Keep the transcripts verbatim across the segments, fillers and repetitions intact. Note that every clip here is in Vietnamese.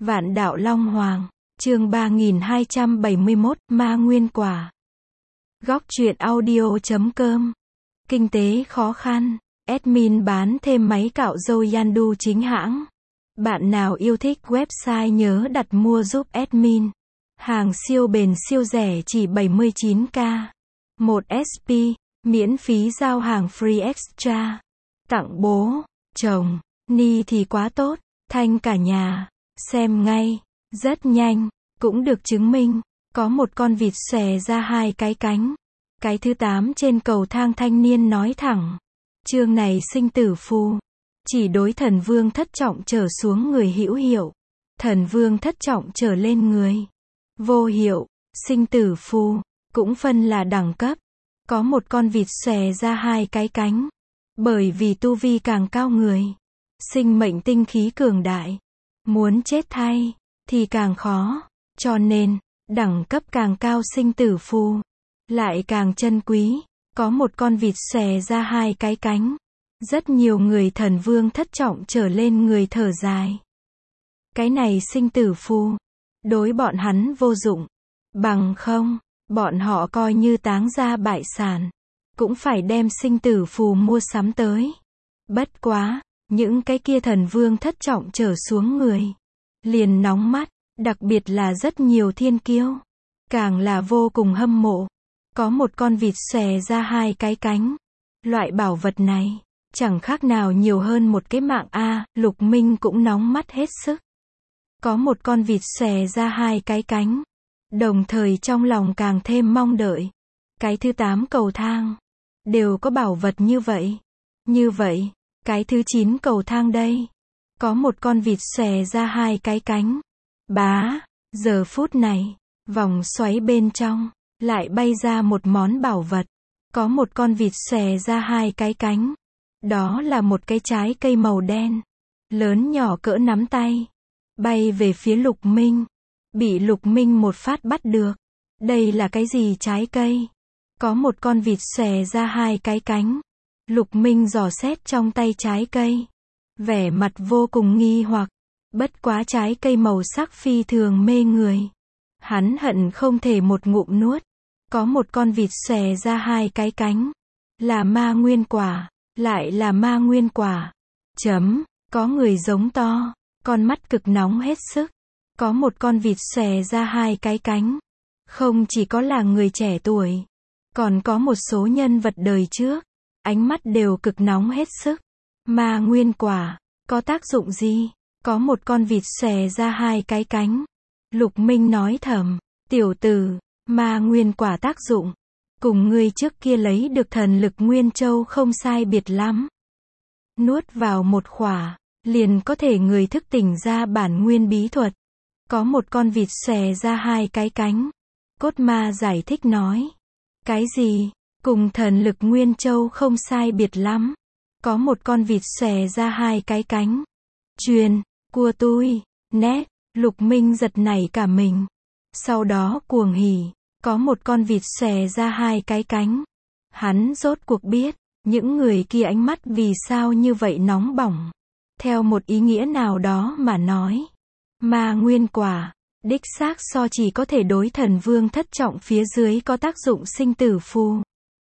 Vạn đạo Long Hoàng, chương ba nghìn hai trăm bảy mươi mốt, ma nguyên quả. Góc truyện audio chấm com. Kinh tế khó khăn, admin bán thêm máy cạo râu Yandu chính hãng. Bạn nào yêu thích website nhớ đặt mua giúp admin. Hàng siêu bền siêu rẻ chỉ bảy mươi chín k. một ét pê, miễn phí giao hàng free extra. Tặng bố, chồng, ni thì quá tốt, thanh cả nhà. Xem ngay, rất nhanh, cũng được chứng minh, có một con vịt xòe ra hai cái cánh. Cái thứ tám trên cầu thang thanh niên nói thẳng. Chương này sinh tử phù. Chỉ đối thần vương thất trọng trở xuống người hữu hiệu. Thần vương thất trọng trở lên người vô hiệu. Sinh tử phù, cũng phân là đẳng cấp. Có một con vịt xòe ra hai cái cánh. Bởi vì tu vi càng cao người, sinh mệnh tinh khí cường đại. Muốn chết thay, thì càng khó. Cho nên, đẳng cấp càng cao sinh tử phù, lại càng chân quý. Có một con vịt xòe ra hai cái cánh. Rất nhiều người thần vương thất trọng trở lên người thở dài. Cái này sinh tử phù, đối bọn hắn vô dụng. Bằng không, bọn họ coi như táng ra bại sản, cũng phải đem sinh tử phù mua sắm tới. Bất quá, những cái kia thần vương thất trọng trở xuống người liền nóng mắt, đặc biệt là rất nhiều thiên kiêu, càng là vô cùng hâm mộ. Có một con vịt xòe ra hai cái cánh. Loại bảo vật này, chẳng khác nào nhiều hơn một cái mạng a. Lục Minh cũng nóng mắt hết sức. Có một con vịt xòe ra hai cái cánh, đồng thời trong lòng càng thêm mong đợi. Cái thứ tám cầu thang đều có bảo vật như vậy. Như vậy, cái thứ chín cầu thang đây, có một con vịt xòe ra hai cái cánh. Bá, giờ phút này, vòng xoáy bên trong lại bay ra một món bảo vật. Có một con vịt xòe ra hai cái cánh. Đó là một cái trái cây màu đen, lớn nhỏ cỡ nắm tay, bay về phía Lục Minh. Bị Lục Minh một phát bắt được. Đây là cái gì trái cây? Có một con vịt xòe ra hai cái cánh. Lục Minh dò xét trong tay trái cây, vẻ mặt vô cùng nghi hoặc. Bất quá trái cây màu sắc phi thường mê người, hắn hận không thể một ngụm nuốt. Có một con vịt xòe ra hai cái cánh, là ma nguyên quả, lại là ma nguyên quả. Chấm, có người giống to, con mắt cực nóng hết sức. Có một con vịt xòe ra hai cái cánh. Không chỉ có là người trẻ tuổi, còn có một số nhân vật đời trước, ánh mắt đều cực nóng hết sức. Ma nguyên quả, có tác dụng gì? Có một con vịt xòe ra hai cái cánh. Lục Minh nói thầm, tiểu tử, ma nguyên quả tác dụng, cùng ngươi trước kia lấy được thần lực Nguyên Châu không sai biệt lắm. Nuốt vào một khỏa, liền có thể người thức tỉnh ra bản nguyên bí thuật. Có một con vịt xòe ra hai cái cánh. Cốt ma giải thích nói. Cái gì? Cùng thần lực Nguyên Châu không sai biệt lắm. Có một con vịt xòe ra hai cái cánh. Truyền, của tôi, nét, Lục Minh giật nảy cả mình. Sau đó cuồng hỉ, có một con vịt xòe ra hai cái cánh. Hắn rốt cuộc biết, những người kia ánh mắt vì sao như vậy nóng bỏng. Theo một ý nghĩa nào đó mà nói, ma nguyên quả, đích xác so chỉ có thể đối thần vương thất trọng phía dưới có tác dụng sinh tử phù.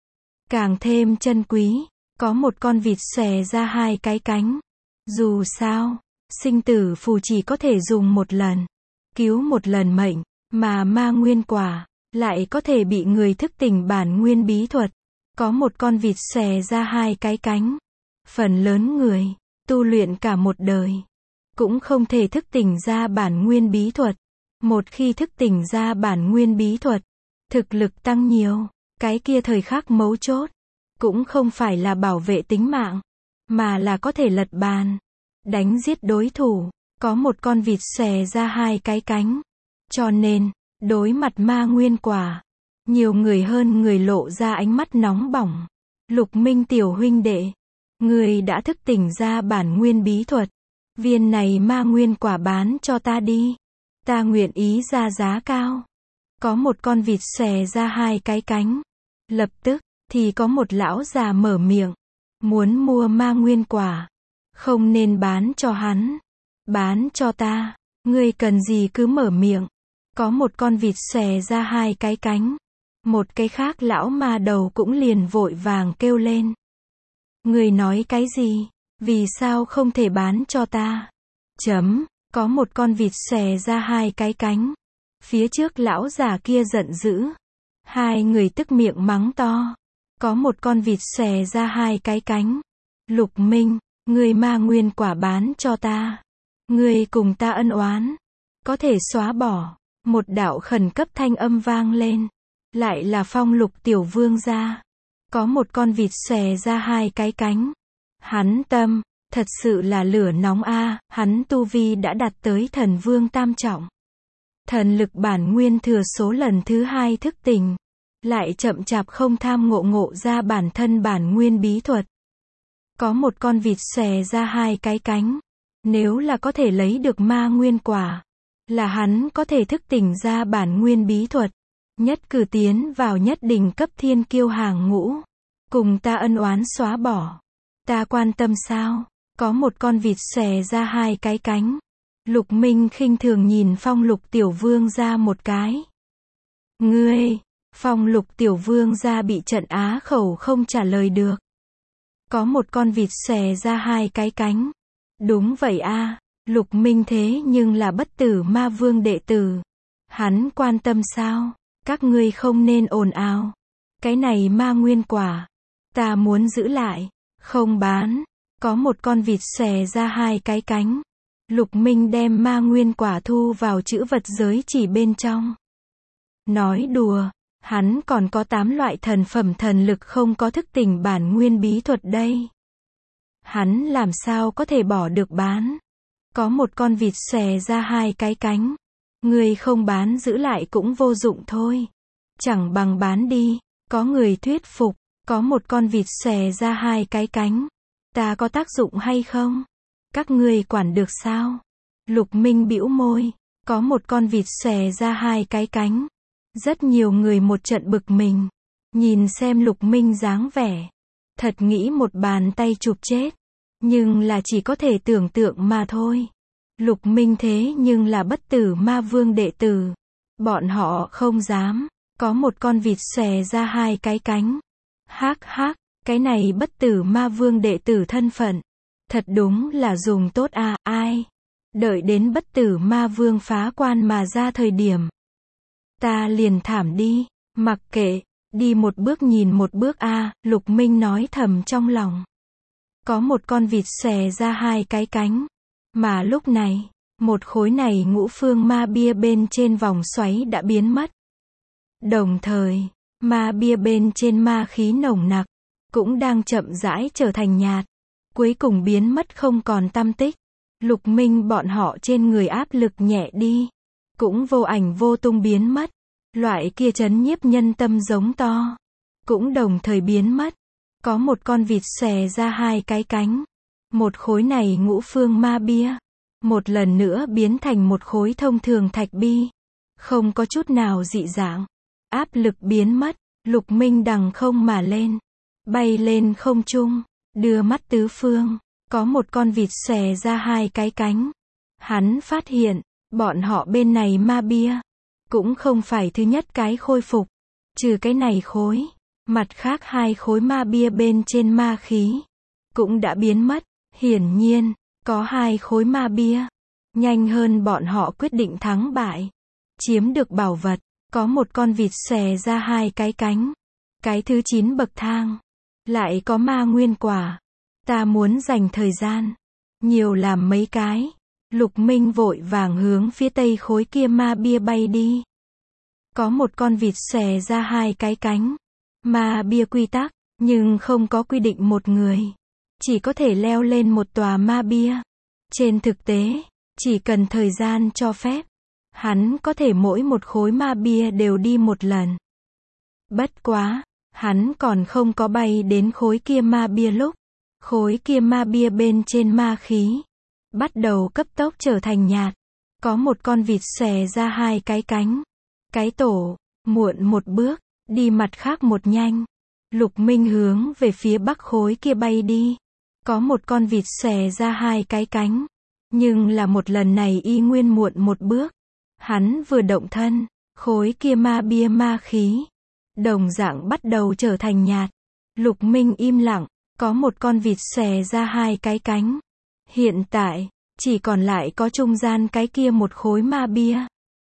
Càng thêm chân quý, có một con vịt xòe ra hai cái cánh. Dù sao, sinh tử phù chỉ có thể dùng một lần, cứu một lần mệnh, mà ma nguyên quả lại có thể bị người thức tỉnh bản nguyên bí thuật. Có một con vịt xòe ra hai cái cánh. Phần lớn người tu luyện cả một đời cũng không thể thức tỉnh ra bản nguyên bí thuật. Một khi thức tỉnh ra bản nguyên bí thuật, thực lực tăng nhiều, cái kia thời khắc mấu chốt cũng không phải là bảo vệ tính mạng, mà là có thể lật bàn, đánh giết đối thủ. Có một con vịt xòe ra hai cái cánh. Cho nên, đối mặt ma nguyên quả, nhiều người hơn người lộ ra ánh mắt nóng bỏng. Lục Minh tiểu huynh đệ, người đã thức tỉnh ra bản nguyên bí thuật, viên này ma nguyên quả bán cho ta đi, ta nguyện ý ra giá cao. Có một con vịt xòe ra hai cái cánh. Lập tức, thì có một lão già mở miệng, muốn mua ma nguyên quả, không nên bán cho hắn, bán cho ta. Ngươi cần gì cứ mở miệng. Có một con vịt xòe ra hai cái cánh. Một cái khác lão ma đầu cũng liền vội vàng kêu lên. Ngươi nói cái gì? Vì sao không thể bán cho ta? Chấm, có một con vịt xòe ra hai cái cánh. Phía trước lão già kia giận dữ. Hai người tức miệng mắng to. Có một con vịt xòe ra hai cái cánh. Lục Minh, ngươi ma nguyên quả bán cho ta. Ngươi cùng ta ân oán. Có thể xóa bỏ. Một đạo khẩn cấp thanh âm vang lên. Lại là Phong Lục tiểu vương gia. Có một con vịt xòe ra hai cái cánh. Hắn tâm, thật sự là lửa nóng a, hắn tu vi đã đạt tới thần vương tam trọng. Thần lực bản nguyên thừa số lần thứ hai thức tỉnh. Lại chậm chạp không tham ngộ ngộ ra bản thân bản nguyên bí thuật. Có một con vịt xòe ra hai cái cánh. Nếu là có thể lấy được ma nguyên quả, là hắn có thể thức tỉnh ra bản nguyên bí thuật. Nhất cử tiến vào nhất đỉnh cấp thiên kiêu hàng ngũ. Cùng ta ân oán xóa bỏ. Ta quan tâm sao? Có một con vịt xòe ra hai cái cánh. Lục Minh khinh thường nhìn Phong Lục tiểu vương ra một cái. Ngươi! Phong Lục tiểu vương ra bị trận á khẩu không trả lời được. Có một con vịt xòe ra hai cái cánh. Đúng vậy a, Lục Minh thế nhưng là bất tử ma vương đệ tử. Hắn quan tâm sao? Các ngươi không nên ồn ào. Cái này ma nguyên quả. Ta muốn giữ lại. Không bán. Có một con vịt xòe ra hai cái cánh. Lục Minh đem ma nguyên quả thu vào trữ vật giới chỉ bên trong. Nói đùa. Hắn còn có tám loại thần phẩm thần lực không có thức tỉnh bản nguyên bí thuật đây. Hắn làm sao có thể bỏ được bán. Có một con vịt xòe ra hai cái cánh. Người không bán giữ lại cũng vô dụng thôi. Chẳng bằng bán đi. Có người thuyết phục. Có một con vịt xòe ra hai cái cánh. Ta có tác dụng hay không? Các ngươi quản được sao? Lục Minh bĩu môi. Có một con vịt xòe ra hai cái cánh. Rất nhiều người một trận bực mình. Nhìn xem Lục Minh dáng vẻ. Thật nghĩ một bàn tay chụp chết. Nhưng là chỉ có thể tưởng tượng mà thôi. Lục Minh thế nhưng là bất tử ma vương đệ tử. Bọn họ không dám. Có một con vịt xòe ra hai cái cánh. Hác hác, cái này bất tử ma vương đệ tử thân phận. Thật đúng là dùng tốt à, ai? Đợi đến bất tử ma vương phá quan mà ra thời điểm. Ta liền thảm đi, mặc kệ, đi một bước nhìn một bước a, à, Lục Minh nói thầm trong lòng. Có một con vịt xòe ra hai cái cánh. Mà lúc này, một khối này ngũ phương ma bia bên trên vòng xoáy đã biến mất. Đồng thời, ma bia bên trên ma khí nồng nặc, cũng đang chậm rãi trở thành nhạt. Cuối cùng biến mất không còn tăm tích. Lục Minh bọn họ trên người áp lực nhẹ đi. Cũng vô ảnh vô tung biến mất. Loại kia chấn nhiếp nhân tâm giống to. Cũng đồng thời biến mất. Có một con vịt xòe ra hai cái cánh. Một khối này ngũ phương ma bia. Một lần nữa biến thành một khối thông thường thạch bi. Không có chút nào dị dạng. Áp lực biến mất. Lục Minh đằng không mà lên. Bay lên không trung. Đưa mắt tứ phương. Có một con vịt xòe ra hai cái cánh. Hắn phát hiện. Bọn họ bên này ma bia. Cũng không phải thứ nhất cái khôi phục. Trừ cái này khối. Mặt khác hai khối ma bia bên trên ma khí. Cũng đã biến mất. Hiển nhiên. Có hai khối ma bia. Nhanh hơn bọn họ quyết định thắng bại. Chiếm được bảo vật. Có một con vịt xòe ra hai cái cánh. Cái thứ chín bậc thang. Lại có ma nguyên quả. Ta muốn dành thời gian. Nhiều làm mấy cái. Lục Minh vội vàng hướng phía tây khối kia ma bia bay đi. Có một con vịt xòe ra hai cái cánh. Ma bia quy tắc. Nhưng không có quy định một người. Chỉ có thể leo lên một tòa ma bia. Trên thực tế. Chỉ cần thời gian cho phép. Hắn có thể mỗi một khối ma bia đều đi một lần. Bất quá. Hắn còn không có bay đến khối kia ma bia lúc. Khối kia ma bia bên trên ma khí. Bắt đầu cấp tốc trở thành nhạt. Có một con vịt xòe ra hai cái cánh. Cái tổ. Muộn một bước. Đi mặt khác một nhanh. Lục Minh hướng về phía bắc khối kia bay đi. Có một con vịt xòe ra hai cái cánh. Nhưng là một lần này y nguyên muộn một bước. Hắn vừa động thân, khối kia ma bia ma khí, đồng dạng bắt đầu trở thành nhạt. Lục Minh im lặng, có một con vịt xòe ra hai cái cánh. Hiện tại, chỉ còn lại có trung gian cái kia một khối ma bia.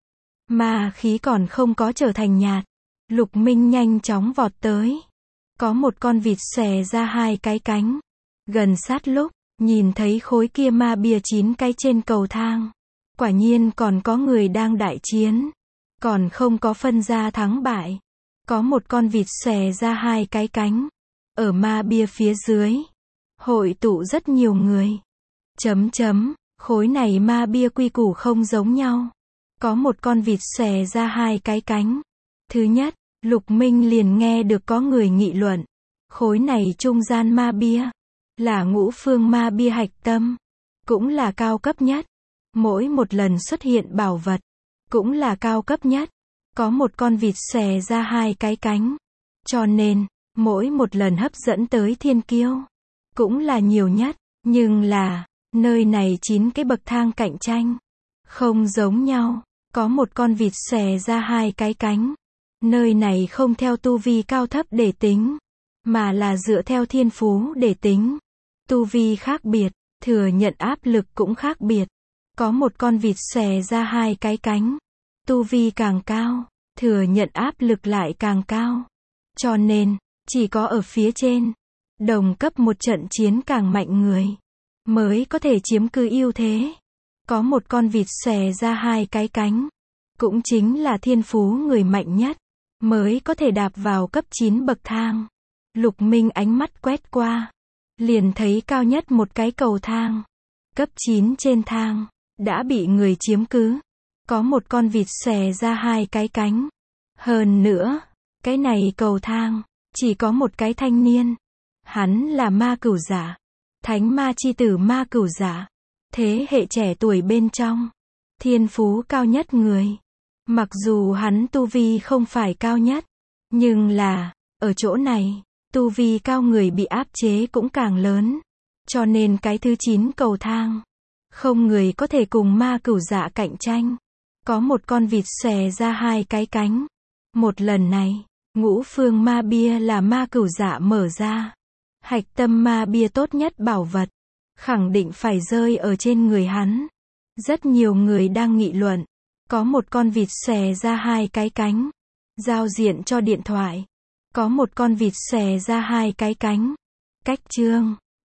Ma khí còn không có trở thành nhạt. Lục Minh nhanh chóng vọt tới. Có một con vịt xòe ra hai cái cánh. Gần sát lúc, nhìn thấy khối kia ma bia chín cái trên cầu thang. Quả nhiên còn có người đang đại chiến. Còn không có phân ra thắng bại. Có một con vịt xòe ra hai cái cánh. Ở ma bia phía dưới, hội tụ rất nhiều người. Chấm chấm, khối này ma bia quy củ không giống nhau. Có một con vịt xòe ra hai cái cánh. Thứ nhất, Lục Minh liền nghe được có người nghị luận. Khối này trung gian ma bia, là ngũ phương ma bia hạch tâm. Cũng là cao cấp nhất. Mỗi một lần xuất hiện bảo vật, cũng là cao cấp nhất. Có một con vịt xòe ra hai cái cánh. Cho nên, mỗi một lần hấp dẫn tới thiên kiêu, cũng là nhiều nhất. Nhưng là, nơi này chín cái bậc thang cạnh tranh, không giống nhau. Có một con vịt xòe ra hai cái cánh. Nơi này không theo tu vi cao thấp để tính, mà là dựa theo thiên phú để tính. Tu vi khác biệt, thừa nhận áp lực cũng khác biệt. Có một con vịt xòe ra hai cái cánh. Tu vi càng cao, thừa nhận áp lực lại càng cao. Cho nên, chỉ có ở phía trên, đồng cấp một trận chiến càng mạnh người, mới có thể chiếm cứ ưu thế. Có một con vịt xòe ra hai cái cánh. Cũng chính là thiên phú người mạnh nhất, mới có thể đạp vào cấp chín bậc thang. Lục Minh ánh mắt quét qua, liền thấy cao nhất một cái cầu thang. Cấp chín trên thang, đã bị người chiếm cứ. Có một con vịt xòe ra hai cái cánh. Hơn nữa, cái này cầu thang, chỉ có một cái thanh niên. Hắn là ma cửu giả. Thánh ma chi tử ma cửu giả. Thế hệ trẻ tuổi bên trong. Thiên phú cao nhất người. Mặc dù hắn tu vi không phải cao nhất. Nhưng là, ở chỗ này, tu vi cao người bị áp chế cũng càng lớn. Cho nên cái thứ chín cầu thang, không người có thể cùng ma cửu dạ cạnh tranh. Có một con vịt xòe ra hai cái cánh. Một lần này, ngũ phương ma bia là ma cửu dạ mở ra. Hạch tâm ma bia tốt nhất bảo vật, khẳng định phải rơi ở trên người hắn. Rất nhiều người đang nghị luận. Có một con vịt xòe ra hai cái cánh. Giao diện cho điện thoại. Có một con vịt xòe ra hai cái cánh. Cách chương